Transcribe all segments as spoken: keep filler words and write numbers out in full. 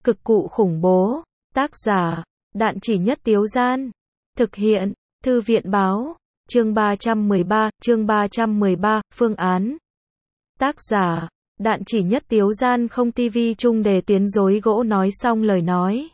Cực cụ khủng bố. Tác giả, Đạn Chỉ Nhất Tiếu Gian. Thực hiện, Thư viện Báo. Chương ba trăm mười ba, chương ba trăm mười ba, phương án. Tác giả, Đạn Chỉ Nhất Tiếu Gian. Không tivi chung đề tuyến rối gỗ. Nói xong lời nói,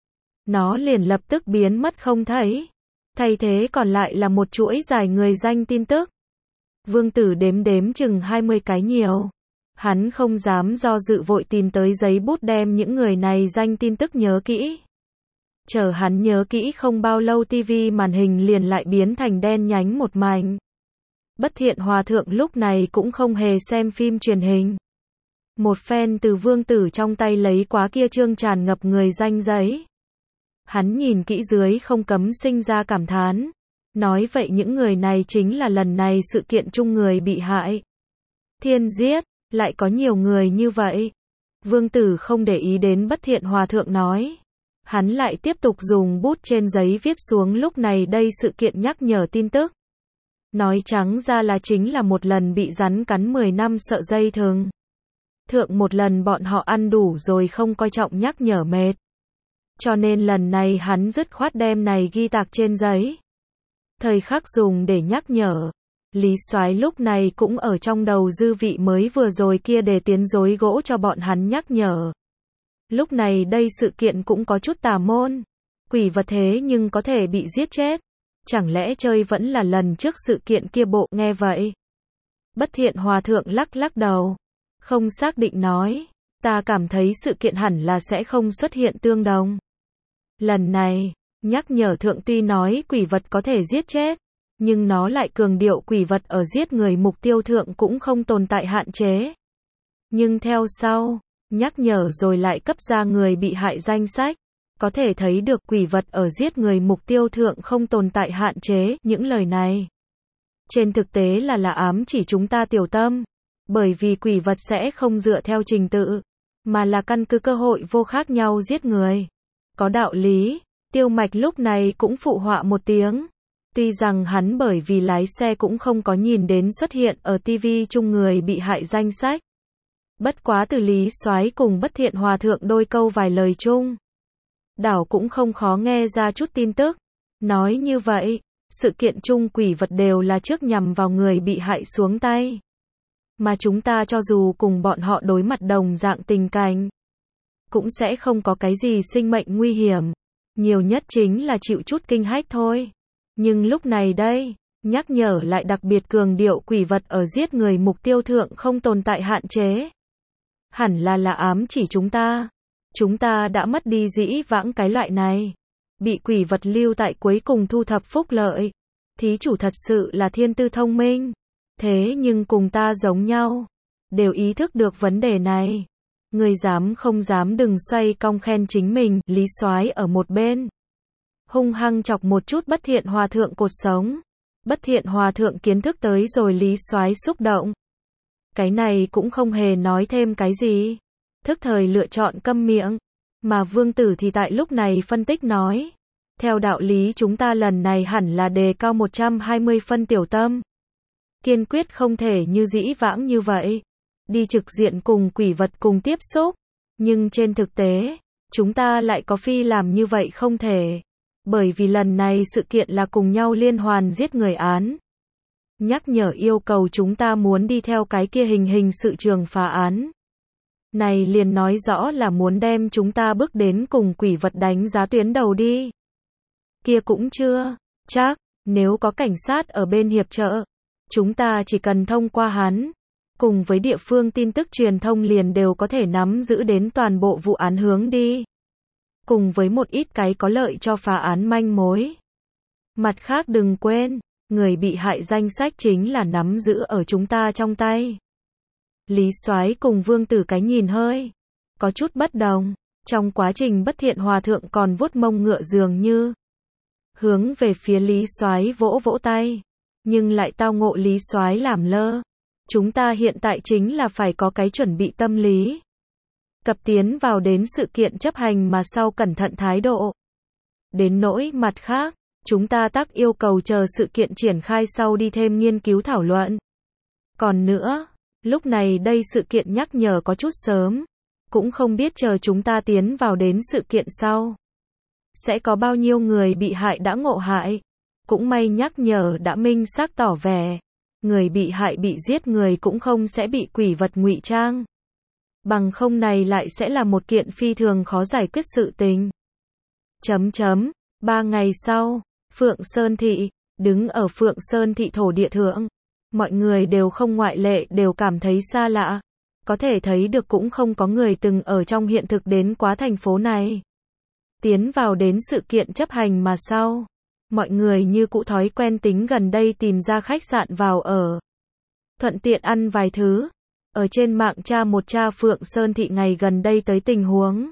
nó liền lập tức biến mất không thấy. Thay thế còn lại là một chuỗi dài người danh tin tức. Vương Tử đếm đếm chừng hai mươi cái nhiều. Hắn không dám do dự, vội tìm tới giấy bút đem những người này danh tin tức nhớ kỹ. Chờ hắn nhớ kỹ không bao lâu, tivi màn hình liền lại biến thành đen nhánh một mảnh. Bất Thiện Hòa Thượng lúc này cũng không hề xem phim truyền hình. Một phen từ Vương Tử trong tay lấy quá kia trương tràn ngập người danh giấy. Hắn nhìn kỹ dưới không cấm sinh ra cảm thán. Nói vậy những người này chính là lần này sự kiện chung người bị hại. Thiên giết, lại có nhiều người như vậy. Vương Tử không để ý đến Bất Thiện Hòa Thượng nói. Hắn lại tiếp tục dùng bút trên giấy viết xuống lúc này đây sự kiện nhắc nhở tin tức. Nói trắng ra là chính là một lần bị rắn cắn mười năm sợ dây thừng. Thượng một lần bọn họ ăn đủ rồi không coi trọng nhắc nhở mệt. Cho nên lần này hắn dứt khoát đem này ghi tạc trên giấy. Thời khắc dùng để nhắc nhở. Lý Soái lúc này cũng ở trong đầu dư vị mới vừa rồi kia để tiến rối gỗ cho bọn hắn nhắc nhở. Lúc này đây sự kiện cũng có chút tà môn. Quỷ vật thế nhưng có thể bị giết chết. Chẳng lẽ chơi vẫn là lần trước sự kiện kia bộ. Nghe vậy, Bất Thiện Hòa Thượng lắc lắc đầu. Không xác định nói. Ta cảm thấy sự kiện hẳn là sẽ không xuất hiện tương đồng. Lần này, nhắc nhở thượng tuy nói quỷ vật có thể giết chết. Nhưng nó lại cường điệu quỷ vật ở giết người mục tiêu thượng cũng không tồn tại hạn chế. Nhưng theo sau, nhắc nhở rồi lại cấp ra người bị hại danh sách. Có thể thấy được quỷ vật ở giết người mục tiêu thượng không tồn tại hạn chế. Những lời này trên thực tế là là ám chỉ chúng ta tiểu tâm. Bởi vì quỷ vật sẽ không dựa theo trình tự, mà là căn cứ cơ hội vô khác nhau giết người. Có đạo lý. Tiêu Mạch lúc này cũng phụ họa một tiếng. Tuy rằng hắn bởi vì lái xe cũng không có nhìn đến xuất hiện ở tivi chung người bị hại danh sách. Bất quá từ Lý Soái cùng Bất Thiện Hòa Thượng đôi câu vài lời chung, đảo cũng không khó nghe ra chút tin tức. Nói như vậy, sự kiện chung quỷ vật đều là trước nhằm vào người bị hại xuống tay. Mà chúng ta cho dù cùng bọn họ đối mặt đồng dạng tình cảnh, cũng sẽ không có cái gì sinh mệnh nguy hiểm. Nhiều nhất chính là chịu chút kinh hách thôi. Nhưng lúc này đây, nhắc nhở lại đặc biệt cường điệu quỷ vật ở giết người mục tiêu thượng không tồn tại hạn chế. Hẳn là là ám chỉ chúng ta. Chúng ta đã mất đi dĩ vãng cái loại này. Bị quỷ vật lưu tại cuối cùng thu thập phúc lợi. Thí chủ thật sự là thiên tư thông minh. Thế nhưng cùng ta giống nhau. Đều ý thức được vấn đề này. Người dám không dám đừng xoay cong khen chính mình. Lý Soái ở một bên hung hăng chọc một chút Bất Thiện Hòa Thượng cột sống. Bất Thiện Hòa Thượng kiến thức tới rồi Lý Soái xúc động. Cái này cũng không hề nói thêm cái gì. Thức thời lựa chọn câm miệng. Mà Vương Tử thì tại lúc này phân tích nói. Theo đạo lý chúng ta lần này hẳn là đề cao một trăm hai mươi phân tiểu tâm. Kiên quyết không thể như dĩ vãng như vậy. Đi trực diện cùng quỷ vật cùng tiếp xúc. Nhưng trên thực tế, chúng ta lại có phi làm như vậy không thể. Bởi vì lần này sự kiện là cùng nhau liên hoàn giết người án. Nhắc nhở yêu cầu chúng ta muốn đi theo cái kia hình hình sự trường phá án. Này liền nói rõ là muốn đem chúng ta bước đến cùng quỷ vật đánh giá tuyến đầu đi. Kia cũng chưa chắc, nếu có cảnh sát ở bên hiệp trợ, chúng ta chỉ cần thông qua hắn, cùng với địa phương tin tức truyền thông liền đều có thể nắm giữ đến toàn bộ vụ án hướng đi. Cùng với một ít cái có lợi cho phá án manh mối. Mặt khác đừng quên, người bị hại danh sách chính là nắm giữ ở chúng ta trong tay. Lý Soái cùng Vương Tử cái nhìn hơi có chút bất đồng. Trong quá trình Bất Thiện Hòa Thượng còn vuốt mông ngựa dường như hướng về phía Lý Soái vỗ vỗ tay, nhưng lại tao ngộ Lý Soái làm lơ. Chúng ta hiện tại chính là phải có cái chuẩn bị tâm lý. Cập tiến vào đến sự kiện chấp hành mà sau cẩn thận thái độ. Đến nỗi mặt khác, chúng ta tác yêu cầu chờ sự kiện triển khai sau đi thêm nghiên cứu thảo luận. Còn nữa, lúc này đây sự kiện nhắc nhở có chút sớm. cũng không biết chờ chúng ta tiến vào đến sự kiện sau. Sẽ có bao nhiêu người bị hại đã ngộ hại. Cũng may nhắc nhở đã minh xác tỏ vẻ. Người bị hại bị giết người cũng không sẽ bị quỷ vật ngụy trang. Bằng không này lại sẽ là một kiện phi thường khó giải quyết sự tình. Chấm chấm. Ba ngày sau, Phượng Sơn Thị, đứng ở Phượng Sơn Thị thổ địa thượng. Mọi người đều không ngoại lệ đều cảm thấy xa lạ. Có thể thấy được cũng không có người từng ở trong hiện thực đến quá thành phố này. Tiến vào đến sự kiện chấp hành mà sau. Mọi người như cũ thói quen tính gần đây tìm ra khách sạn vào ở. Thuận tiện ăn vài thứ. Ở trên mạng tra một tra Phượng Sơn Thị ngày gần đây tới tình huống.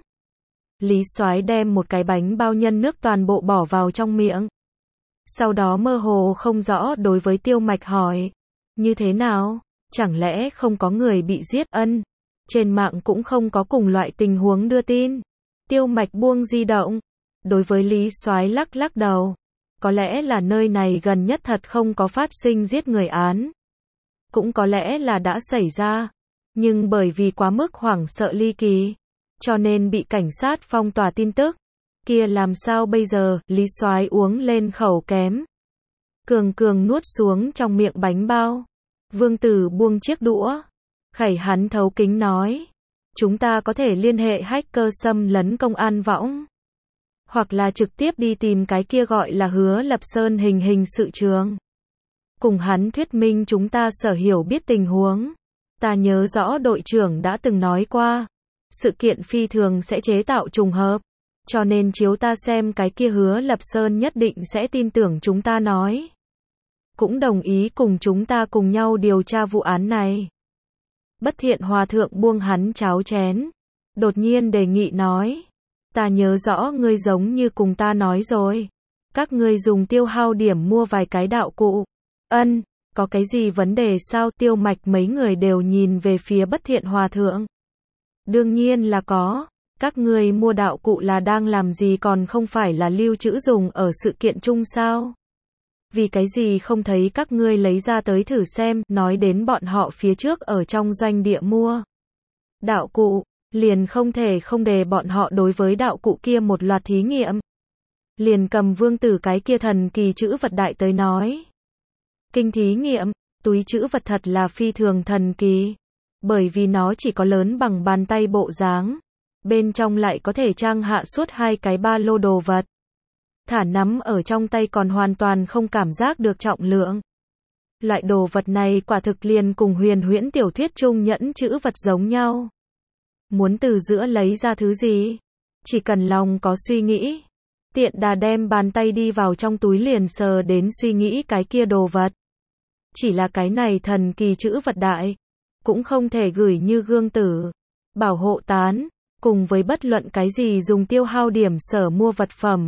Lý Soái đem một cái bánh bao nhân nước toàn bộ bỏ vào trong miệng. Sau đó mơ hồ không rõ đối với Tiêu Mạch hỏi. Như thế nào? Chẳng lẽ không có người bị giết ân? Trên mạng cũng không có cùng loại tình huống đưa tin. Tiêu Mạch buông di động. Đối với Lý Soái lắc lắc đầu. Có lẽ là nơi này gần nhất thật không có phát sinh giết người án. Cũng có lẽ là đã xảy ra. Nhưng bởi vì quá mức hoảng sợ ly kỳ. Cho nên bị cảnh sát phong tỏa tin tức. Kia làm sao bây giờ? Lý Soái uống lên khẩu kém. Cường cường nuốt xuống trong miệng bánh bao. Vương Tử buông chiếc đũa. Khẩy hắn thấu kính nói. Chúng ta có thể liên hệ hacker xâm lấn công an võng. Hoặc là trực tiếp đi tìm cái kia gọi là Hứa Lập Sơn hình hình sự trường. Cùng hắn thuyết minh chúng ta sở hiểu biết tình huống. Ta nhớ rõ đội trưởng đã từng nói qua. Sự kiện phi thường sẽ chế tạo trùng hợp. Cho nên chiếu ta xem cái kia Hứa Lập Sơn nhất định sẽ tin tưởng chúng ta nói. Cũng đồng ý cùng chúng ta cùng nhau điều tra vụ án này. Bất Thiện Hòa thượng buông hắn cháo chén. Đột nhiên đề nghị nói. Ta nhớ rõ ngươi giống như cùng ta nói rồi. Các ngươi dùng tiêu hao điểm mua vài cái đạo cụ. Ân, có cái gì vấn đề sao? Tiêu Mạch mấy người đều nhìn về phía Bất Thiện Hòa thượng. Đương nhiên là có. Các ngươi mua đạo cụ là đang làm gì còn không phải là lưu trữ dùng ở sự kiện chung sao? Vì cái gì không thấy các ngươi lấy ra tới thử xem, nói đến bọn họ phía trước ở trong doanh địa mua. Đạo cụ, liền không thể không để bọn họ đối với đạo cụ kia một loạt thí nghiệm. Liền cầm Vương Tử cái kia thần kỳ chữ vật đại tới nói. Kinh thí nghiệm, túi chữ vật thật là phi thường thần kỳ. Bởi vì nó chỉ có lớn bằng bàn tay bộ dáng. Bên trong lại có thể trang hạ suốt hai cái ba lô đồ vật. Thả nắm ở trong tay còn hoàn toàn không cảm giác được trọng lượng. Loại đồ vật này quả thực liền cùng huyền huyễn tiểu thuyết chung nhẫn chữ vật giống nhau. Muốn từ giữa lấy ra thứ gì? Chỉ cần lòng có suy nghĩ. Tiện đà đem bàn tay đi vào trong túi liền sờ đến suy nghĩ cái kia đồ vật. Chỉ là cái này thần kỳ chữ vật đại. Cũng không thể gửi như gương tử. Bảo hộ tán. Cùng với bất luận cái gì dùng tiêu hao điểm sở mua vật phẩm.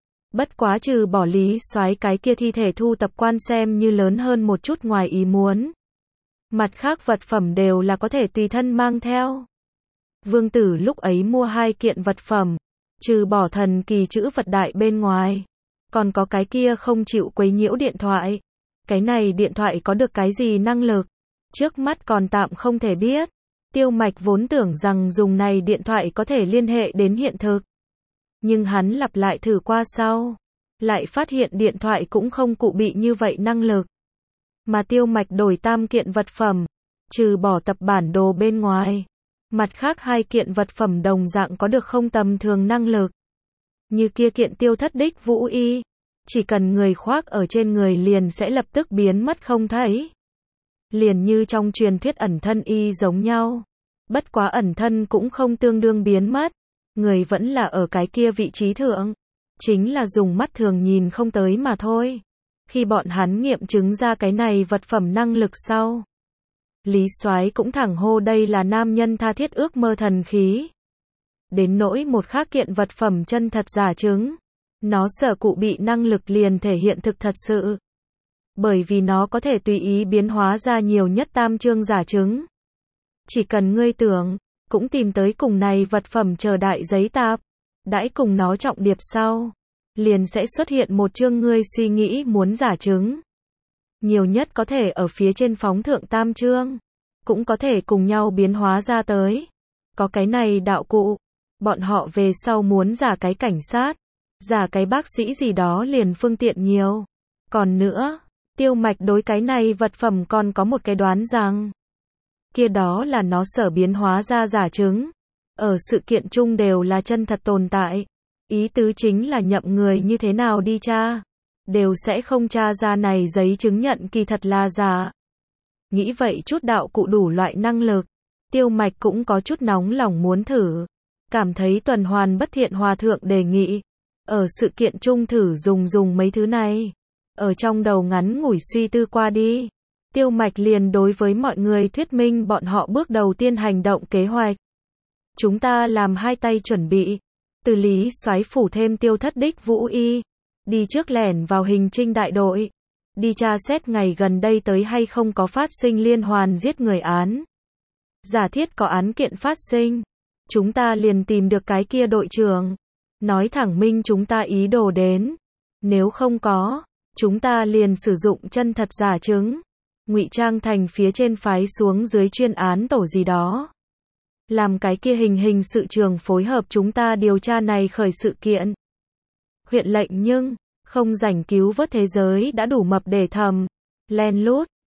Bất quá trừ bỏ Lý Soái cái kia thi thể thu tập quan xem như lớn hơn một chút ngoài ý muốn. Mặt khác vật phẩm đều là có thể tùy thân mang theo. Vương Tử lúc ấy mua hai kiện vật phẩm. Trừ bỏ thần kỳ chữ vật đại bên ngoài. Còn có cái kia không chịu quấy nhiễu điện thoại. Cái này điện thoại có được cái gì năng lực? Trước mắt còn tạm không thể biết. Tiêu Mạch vốn tưởng rằng dùng này điện thoại có thể liên hệ đến hiện thực. Nhưng hắn lặp lại thử qua sau. Lại phát hiện điện thoại cũng không cụ bị như vậy năng lực. Mà Tiêu Mạch đổi tam kiện vật phẩm. Trừ bỏ tập bản đồ bên ngoài. Mặt khác hai kiện vật phẩm đồng dạng có được không tầm thường năng lực. Như kia kiện tiêu thất đích vũ y. Chỉ cần người khoác ở trên người liền sẽ lập tức biến mất không thấy. Liền như trong truyền thuyết ẩn thân y giống nhau. Bất quá ẩn thân cũng không tương đương biến mất. Người vẫn là ở cái kia vị trí thượng. Chính là dùng mắt thường nhìn không tới mà thôi. Khi bọn hắn nghiệm chứng ra cái này vật phẩm năng lực sau. Lý Soái cũng thẳng hô đây là nam nhân tha thiết ước mơ thần khí. Đến nỗi một khác kiện vật phẩm chân thật giả chứng. Nó sở cụ bị năng lực liền thể hiện thực thật sự. Bởi vì nó có thể tùy ý biến hóa ra nhiều nhất tam chương giả chứng. Chỉ cần ngươi tưởng, cũng tìm tới cùng này vật phẩm chờ đại giấy tạp. Đãi cùng nó trọng điệp sau. Liền sẽ xuất hiện một chương ngươi suy nghĩ muốn giả chứng. Nhiều nhất có thể ở phía trên phóng thượng tam chương. Cũng có thể cùng nhau biến hóa ra tới. Có cái này đạo cụ, bọn họ về sau muốn giả cái cảnh sát, giả cái bác sĩ gì đó liền phương tiện nhiều. Còn nữa, Tiêu Mạch đối cái này vật phẩm còn có một cái đoán rằng, kia đó là nó sở biến hóa ra giả chứng. Ở sự kiện chung đều là chân thật tồn tại. Ý tứ chính là nhậm người như thế nào đi tra, đều sẽ không tra ra này giấy chứng nhận kỳ thật là giả. Nghĩ vậy chút đạo cụ đủ loại năng lực, Tiêu Mạch cũng có chút nóng lòng muốn thử. Cảm thấy tuần hoàn bất thiện hòa thượng đề nghị, ở sự kiện chung thử dùng dùng mấy thứ này. Ở trong đầu ngắn ngủi suy tư qua đi, Tiêu Mạch liền đối với mọi người thuyết minh bọn họ bước đầu tiên hành động kế hoạch. Chúng ta làm hai tay chuẩn bị, từ Lý Soái phủ thêm Tiêu Thất đích Vũ Y, đi trước lẻn vào Hình Trinh đại đội, đi tra xét ngày gần đây tới hay không có phát sinh liên hoàn giết người án. Giả thiết có án kiện phát sinh, chúng ta liền tìm được cái kia đội trưởng, nói thẳng minh chúng ta ý đồ đến. Nếu không có, chúng ta liền sử dụng chân thật giả chứng, ngụy trang thành phía trên phái xuống dưới chuyên án tổ gì đó. Làm cái kia hình hình sự trường phối hợp chúng ta điều tra này khởi sự kiện. Huyện lệnh nhưng, không rảnh cứu vớt thế giới đã đủ mập để thầm, len lút,